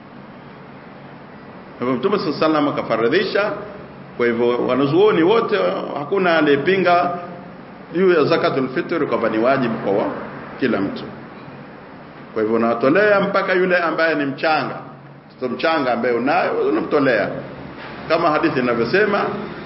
Mtume sallallahu akafaradhisha. Kwa hivyo wanazuoni wote hakuna aliyepinga juu ya zakatul fitr kwamba ni wajibu kwa kila mtu. Kwa hivyo unatolea mpaka yule ambaye ni mchanga, mtoto mchanga ambaye unayo unamtolea, kama hadithi inavyosema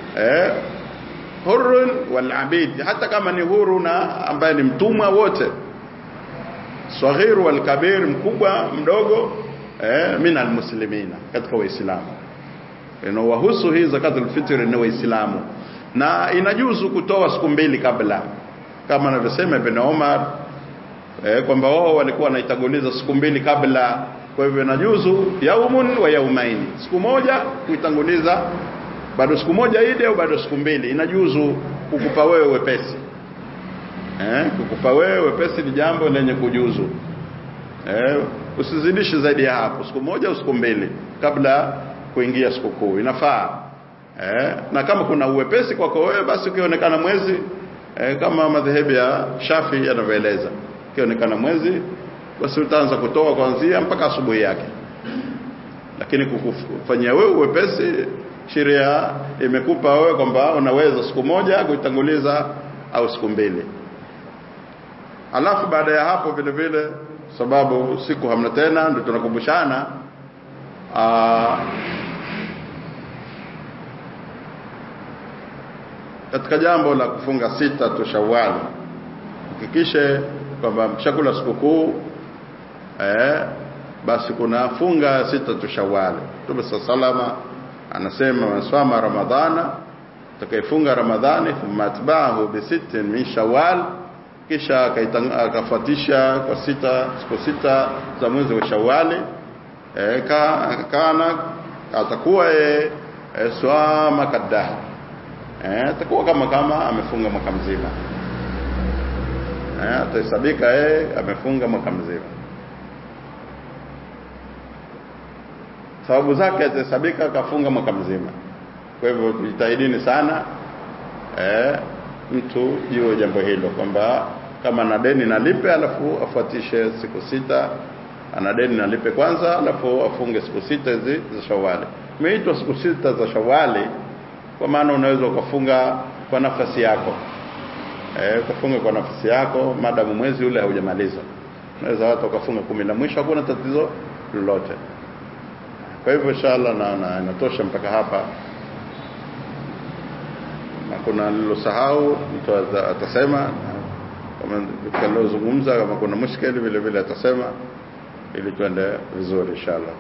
hurun wal abid, hata kama ni huru na ambaye ni mtumwa, wote saghir wal kabir, mkubwa mdogo, min almuslimina, katika waislamu. Inawahusu hii zakatul fitr ni waislamu, na inajuzu kutoa siku mbili kabla, kama anavyosema Ibn Umar kwamba wao walikuwa wanaitanguliza siku mbili kabla. Kwa hivyo inajuzu yaumun wa yaumaini, siku moja kuitanguliza, bado siku moja idi au bado siku mbili, inajuzu kukupa wewe wepesi. Kukupa wewe wepesi ni jambo lenye kujuzu. Usizidishe zaidi ya hapo, siku moja au siku mbili kabla kuingia sikukuu inafaa. Na kama kuna uwepesi kwako wewe, basi ukionekana mwezi kama madhehebu ya Shafi yanavyoeleza, ukionekana mwezi basi utaanza kutoa kuanzia mpaka asubuhi yake. Lakini kukufanyia wewe uwepesi, sheria imekupa wewe kwamba unaweza siku moja kuitanguliza au siku mbili. Alafu baada ya hapo vile vile, sababu siku hamna tena, ndio tunakumbushana katika jambo la kufunga sita tu Shawwal, hakikishe kwamba mshakula sikukuu basi kuna funga sita tu Shawwal. Mtume sallallahu anasema wasama Ramadhana, atakayefunga Ramadhani thumma atba'ahu bi sittin min Shawwal, kisha akafuatisha kwa siku sita za mwezi wa Shawwal, kana atakuwa swama kadda, atakuwa kama amefunga mwaka mzima. Atahesabika amefunga mwaka mzima. Sababu zake atahesabika kafunga mwaka mzima. Kwa hivyo tujitahidini sana mtu jiwe jambo hilo, kwamba kama ana deni nalipe, alafu afuatishe siku sita. Ana deni nalipe kwanza, alafu afunge siku sita hizi za Shawwal. Imeitwa siku sita za Shawwal kwa maana unaweza ukafunga kwa nafasi yako. Ukafunga kwa nafasi yako madamu mwezi ule haujamaliza. Unaweza hata ukafunga 10 la mwisho, hakuna tatizo lolote. Kwa hivyo inshallah na inatosha mpaka hapa. Na kuna nilosahau mtu atasema, kama tukalozungumza, kama kuna mushkeli vile vile atasema, ili tuende vizuri inshallah.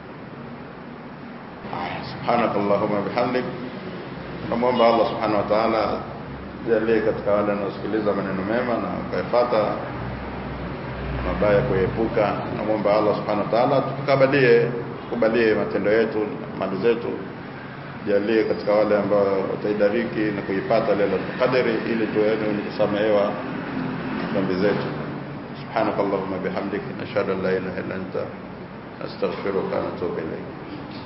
Subhanakallahumma bihamdik, namuomba Allah subhanahu wa ta'ala jalie katika wale wanaosikiliza maneno mema na kuyafuata, mabaya kuepuka. Namuomba Allah subhanahu wa ta'ala tukubalie matendo yetu, mali zetu, jalie katika wale ambao wataidariki na kuipata Lailatul Qadri, ili tuwe kusamehewa dhambi zetu. Subhanakallahumma bihamdik, nashhadu an la ilaha illa anta, astaghfiruka wa atubu ilayk.